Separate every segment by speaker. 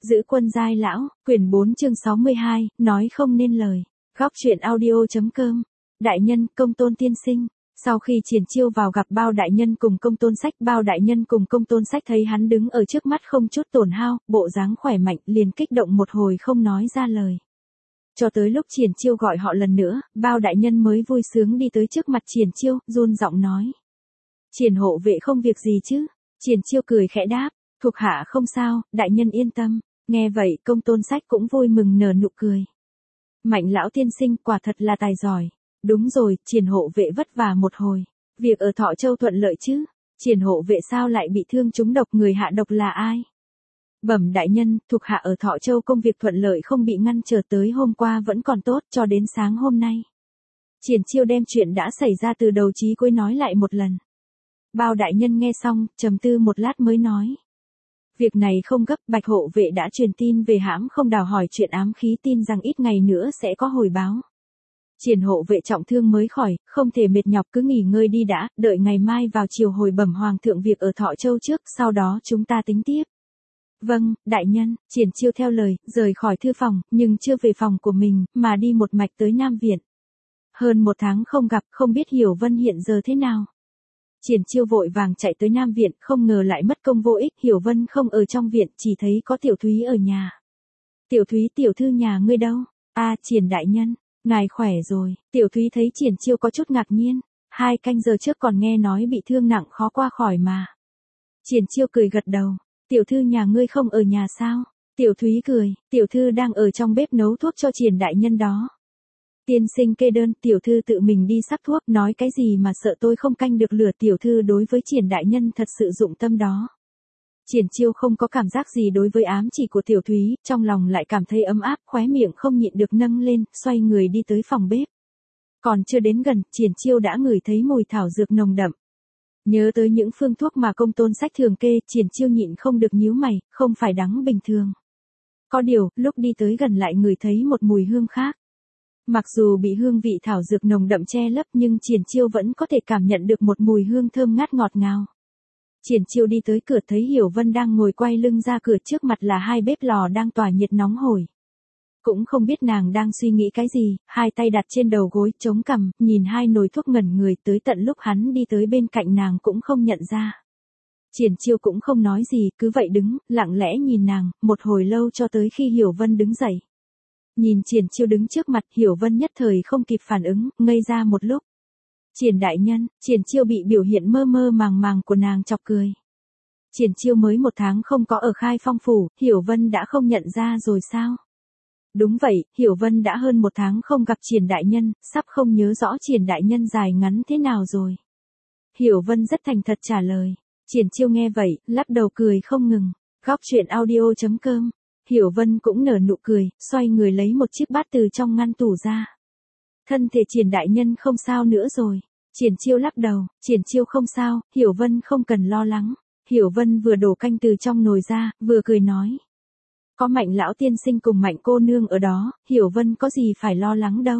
Speaker 1: Giữ quân giai lão, quyển 4 chương 62, nói không nên lời. Góc truyện audio.com. Đại nhân, Công Tôn tiên sinh. Sau khi Triển Chiêu vào gặp Bao đại nhân cùng Công Tôn Sách, Bao đại nhân cùng Công Tôn Sách thấy hắn đứng ở trước mắt không chút tổn hao, bộ dáng khỏe mạnh, liền kích động một hồi không nói ra lời. Cho tới lúc Triển Chiêu gọi họ lần nữa, Bao đại nhân mới vui sướng đi tới trước mặt Triển Chiêu, run giọng nói: "Triển hộ vệ không việc gì chứ?" Triển Chiêu cười khẽ đáp: "Thuộc hạ không sao, đại nhân yên tâm." Nghe vậy, Công Tôn Sách cũng vui mừng nở nụ cười. "Mạnh lão tiên sinh quả thật là tài giỏi." "Đúng rồi, Triển hộ vệ vất vả một hồi. Việc ở Thọ Châu thuận lợi chứ? Triển hộ vệ sao lại bị thương trúng độc, người hạ độc là ai?" "Bẩm đại nhân, thuộc hạ ở Thọ Châu công việc thuận lợi không bị ngăn trở, tới hôm qua vẫn còn tốt cho đến sáng hôm nay." Triển Chiêu đem chuyện đã xảy ra từ đầu chí cuối nói lại một lần. Bao đại nhân nghe xong, trầm tư một lát mới nói: "Việc này không gấp, Bạch hộ vệ đã truyền tin về hãm không đào hỏi chuyện ám khí, tin rằng ít ngày nữa sẽ có hồi báo. Triển hộ vệ trọng thương mới khỏi, không thể mệt nhọc, cứ nghỉ ngơi đi đã, đợi ngày mai vào chiều hồi bẩm hoàng thượng việc ở Thọ Châu trước, sau đó chúng ta tính tiếp." "Vâng, đại nhân." Triển Chiêu theo lời, rời khỏi thư phòng, nhưng chưa về phòng của mình, mà đi một mạch tới Nam Viện. Hơn một tháng không gặp, không biết Hiểu Vân hiện giờ thế nào. Triển Chiêu vội vàng chạy tới Nam Viện, không ngờ lại mất công vô ích, Hiểu Vân không ở trong viện, chỉ thấy có Tiểu Thúy ở nhà. "Tiểu Thúy, tiểu thư nhà ngươi đâu?" "A, Triển đại nhân, ngài khỏe rồi." Tiểu Thúy thấy Triển Chiêu có chút ngạc nhiên, 2 canh giờ trước còn nghe nói bị thương nặng khó qua khỏi mà. Triển Chiêu cười gật đầu: "Tiểu thư nhà ngươi không ở nhà sao?" Tiểu Thúy cười: "Tiểu thư đang ở trong bếp nấu thuốc cho Triển đại nhân đó." "Tiên sinh kê đơn, tiểu thư tự mình đi sắc thuốc, nói cái gì mà sợ tôi không canh được lửa, tiểu thư đối với Triển đại nhân thật sự dụng tâm đó." Triển Chiêu không có cảm giác gì đối với ám chỉ của Tiểu Thúy, trong lòng lại cảm thấy ấm áp, khóe miệng không nhịn được nâng lên, xoay người đi tới phòng bếp. Còn chưa đến gần, Triển Chiêu đã ngửi thấy mùi thảo dược nồng đậm. Nhớ tới những phương thuốc mà Công Tôn Sách thường kê, Triển Chiêu nhịn không được nhíu mày, không phải đắng bình thường. Có điều, lúc đi tới gần lại ngửi thấy một mùi hương khác. Mặc dù bị hương vị thảo dược nồng đậm che lấp, nhưng Triển Chiêu vẫn có thể cảm nhận được một mùi hương thơm ngát ngọt ngào. Triển Chiêu đi tới cửa thấy Hiểu Vân đang ngồi quay lưng ra cửa, trước mặt là 2 bếp lò đang tỏa nhiệt nóng hổi. Cũng không biết nàng đang suy nghĩ cái gì, 2 tay đặt trên đầu gối, chống cằm, nhìn 2 nồi thuốc ngẩn người, tới tận lúc hắn đi tới bên cạnh nàng cũng không nhận ra. Triển Chiêu cũng không nói gì, cứ vậy đứng, lặng lẽ nhìn nàng, một hồi lâu cho tới khi Hiểu Vân đứng dậy. Nhìn Triển Chiêu đứng trước mặt, Hiểu Vân nhất thời không kịp phản ứng, ngây ra một lúc. "Triển đại nhân." Triển Chiêu bị biểu hiện mơ mơ màng màng của nàng chọc cười. Triển Chiêu mới 1 tháng không có ở Khai Phong phủ, Hiểu Vân đã không nhận ra rồi sao? Đúng vậy, Hiểu Vân đã hơn 1 tháng không gặp Triển đại nhân, sắp không nhớ rõ Triển đại nhân dài ngắn thế nào rồi. Hiểu Vân rất thành thật trả lời. Triển Chiêu nghe vậy, lắc đầu cười không ngừng. Góc truyện audio.com. Hiểu Vân cũng nở nụ cười, xoay người lấy một chiếc bát từ trong ngăn tủ ra. "Thân thể Triển đại nhân không sao nữa rồi." Triển Chiêu lắc đầu: "Triển Chiêu không sao, Hiểu Vân không cần lo lắng." Hiểu Vân vừa đổ canh từ trong nồi ra, vừa cười nói: "Có Mạnh lão tiên sinh cùng Mạnh cô nương ở đó, Hiểu Vân có gì phải lo lắng đâu.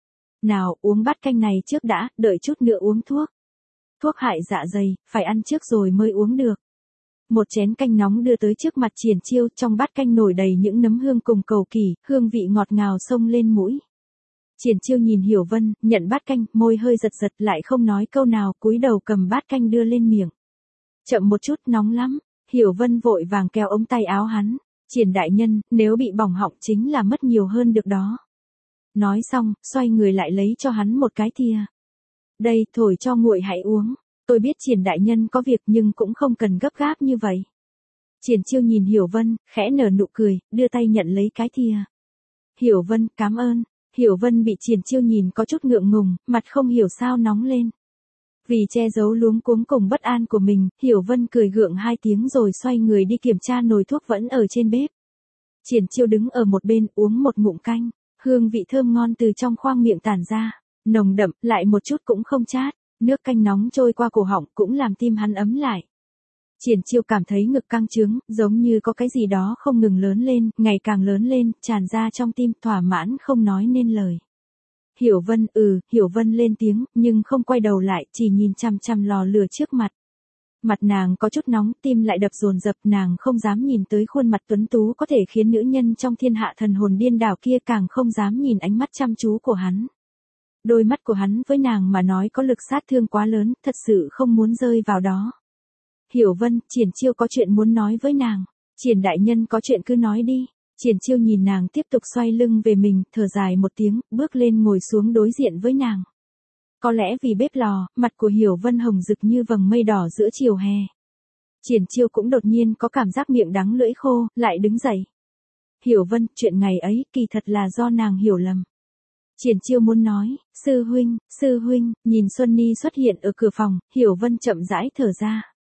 Speaker 1: Nào, uống bát canh này trước đã, đợi chút nữa uống thuốc. Thuốc hại dạ dày, phải ăn trước rồi mới uống được." Một chén canh nóng đưa tới trước mặt Triển Chiêu, trong bát canh nổi đầy những nấm hương cùng cầu kỳ, hương vị ngọt ngào xông lên mũi. Triển Chiêu nhìn Hiểu Vân, nhận bát canh, môi hơi giật giật, lại không nói câu nào, cúi đầu cầm bát canh đưa lên miệng. "Chậm một chút, nóng lắm." Hiểu Vân vội vàng kéo ống tay áo hắn. "Triển đại nhân, nếu bị bỏng họng chính là mất nhiều hơn được đó." Nói xong, xoay người lại lấy cho hắn một cái thìa. "Đây, thổi cho nguội hãy uống. Tôi biết Triển đại nhân có việc nhưng cũng không cần gấp gáp như vậy." Triển Chiêu nhìn Hiểu Vân, khẽ nở nụ cười, đưa tay nhận lấy cái thìa. "Hiểu Vân, cảm ơn." Hiểu Vân bị Triển Chiêu nhìn có chút ngượng ngùng, mặt không hiểu sao nóng lên. Vì che giấu luống cuống cùng bất an của mình, Hiểu Vân cười gượng 2 tiếng rồi xoay người đi kiểm tra nồi thuốc vẫn ở trên bếp. Triển Chiêu đứng ở một bên uống một ngụm canh, hương vị thơm ngon từ trong khoang miệng tản ra, nồng đậm, lại một chút cũng không chát, nước canh nóng trôi qua cổ họng cũng làm tim hắn ấm lại. Triển Chiêu cảm thấy ngực căng trướng, giống như có cái gì đó không ngừng lớn lên, ngày càng lớn lên, tràn ra trong tim, thỏa mãn không nói nên lời. "Hiểu Vân." Hiểu Vân lên tiếng, nhưng không quay đầu lại, chỉ nhìn chằm chằm lò lửa trước mặt. Mặt nàng có chút nóng, tim lại đập dồn dập, nàng không dám nhìn tới khuôn mặt tuấn tú có thể khiến nữ nhân trong thiên hạ thần hồn điên đảo kia, càng không dám nhìn ánh mắt chăm chú của hắn. Đôi mắt của hắn với nàng mà nói có lực sát thương quá lớn, thật sự không muốn rơi vào đó. Hiểu Vân, Triển Chiêu có chuyện muốn nói với nàng. Triển đại nhân có chuyện cứ nói đi. Triển Chiêu nhìn nàng tiếp tục xoay lưng về mình, thở dài một tiếng, bước lên ngồi xuống đối diện với nàng. Có lẽ vì bếp lò, mặt của Hiểu Vân hồng rực như vầng mây đỏ giữa chiều hè. Triển Chiêu cũng đột nhiên có cảm giác miệng đắng lưỡi khô, lại đứng dậy. Hiểu Vân, chuyện ngày ấy kỳ thật là do nàng hiểu lầm. Triển Chiêu muốn nói, sư huynh, nhìn Xuân Ni xuất hiện ở cửa phòng, Hiểu Vân chậm rãi thở ra.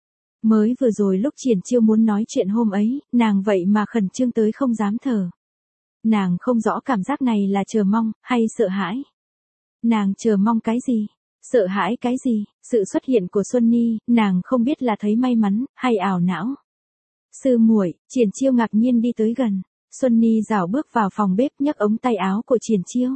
Speaker 1: Mới vừa rồi lúc Triển Chiêu muốn nói chuyện hôm ấy, nàng vậy mà khẩn trương tới không dám thở. Nàng không rõ cảm giác này là chờ mong, hay sợ hãi. Nàng chờ mong cái gì? Sợ hãi cái gì? Sự xuất hiện của Xuân Ni, nàng không biết là thấy may mắn, hay ảo não. Sư muội, Triển Chiêu ngạc nhiên đi tới gần. Xuân Ni rảo bước vào phòng bếp nhấc ống tay áo của Triển Chiêu.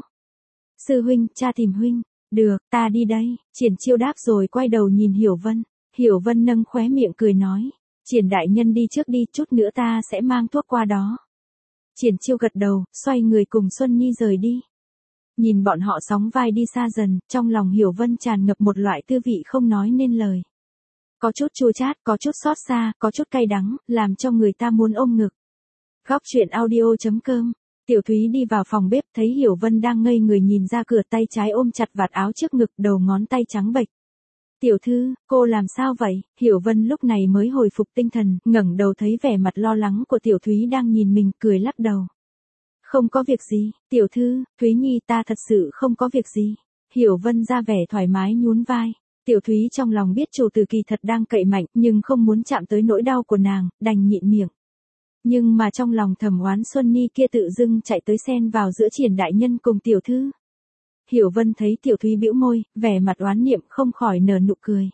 Speaker 1: Sư huynh, cha tìm huynh. Được, ta đi đây. Triển Chiêu đáp rồi quay đầu nhìn Hiểu Vân. Hiểu Vân nâng khóe miệng cười nói. Triển đại nhân đi trước đi, chút nữa ta sẽ mang thuốc qua đó. Triển Chiêu gật đầu, xoay người cùng Xuân Nhi rời đi. Nhìn bọn họ sóng vai đi xa dần, trong lòng Hiểu Vân tràn ngập một loại tư vị không nói nên lời. Có chút chua chát, có chút xót xa, có chút cay đắng, làm cho người ta muốn ôm ngực. Góc truyện audio.com. Tiểu Thúy đi vào phòng bếp thấy Hiểu Vân đang ngây người nhìn ra cửa, tay trái ôm chặt vạt áo trước ngực, đầu ngón tay trắng bệch. Tiểu thư, cô làm sao vậy? Hiểu Vân lúc này mới hồi phục tinh thần, ngẩng đầu thấy vẻ mặt lo lắng của Tiểu Thúy đang nhìn mình, cười lắc đầu. Không có việc gì, tiểu thư, Thúy Nhi, ta thật sự không có việc gì. Hiểu Vân ra vẻ thoải mái nhún vai. Tiểu Thúy trong lòng biết chủ tử kỳ thật đang cậy mạnh, nhưng không muốn chạm tới nỗi đau của nàng, đành nhịn miệng. Nhưng mà trong lòng thầm oán Xuân Ni kia tự dưng chạy tới xen vào giữa Triển đại nhân cùng tiểu thư. Hiểu Vân thấy Tiểu Thúy bĩu môi, vẻ mặt oán niệm, không khỏi nở nụ cười.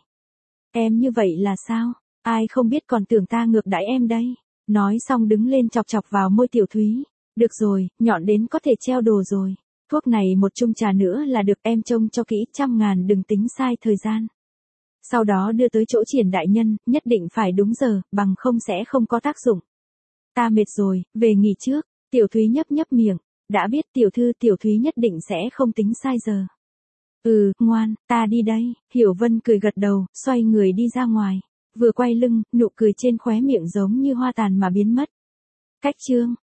Speaker 1: Em như vậy là sao? Ai không biết còn tưởng ta ngược đãi em đây. Nói xong đứng lên chọc chọc vào môi Tiểu Thúy. Được rồi, nhọn đến có thể treo đồ rồi. Thuốc này một chung trà nữa là được, em trông cho kỹ, 100.000 đừng tính sai thời gian. Sau đó đưa tới chỗ Triển đại nhân, nhất định phải đúng giờ, bằng không sẽ không có tác dụng. Ta mệt rồi, về nghỉ trước. Tiểu Thúy nhấp nhấp miệng. Đã biết tiểu thư, Tiểu Thúy nhất định sẽ không tính sai giờ. Ngoan, ta đi đây. Hiểu Vân cười gật đầu, xoay người đi ra ngoài. Vừa quay lưng, nụ cười trên khóe miệng giống như hoa tàn mà biến mất. Cách chương.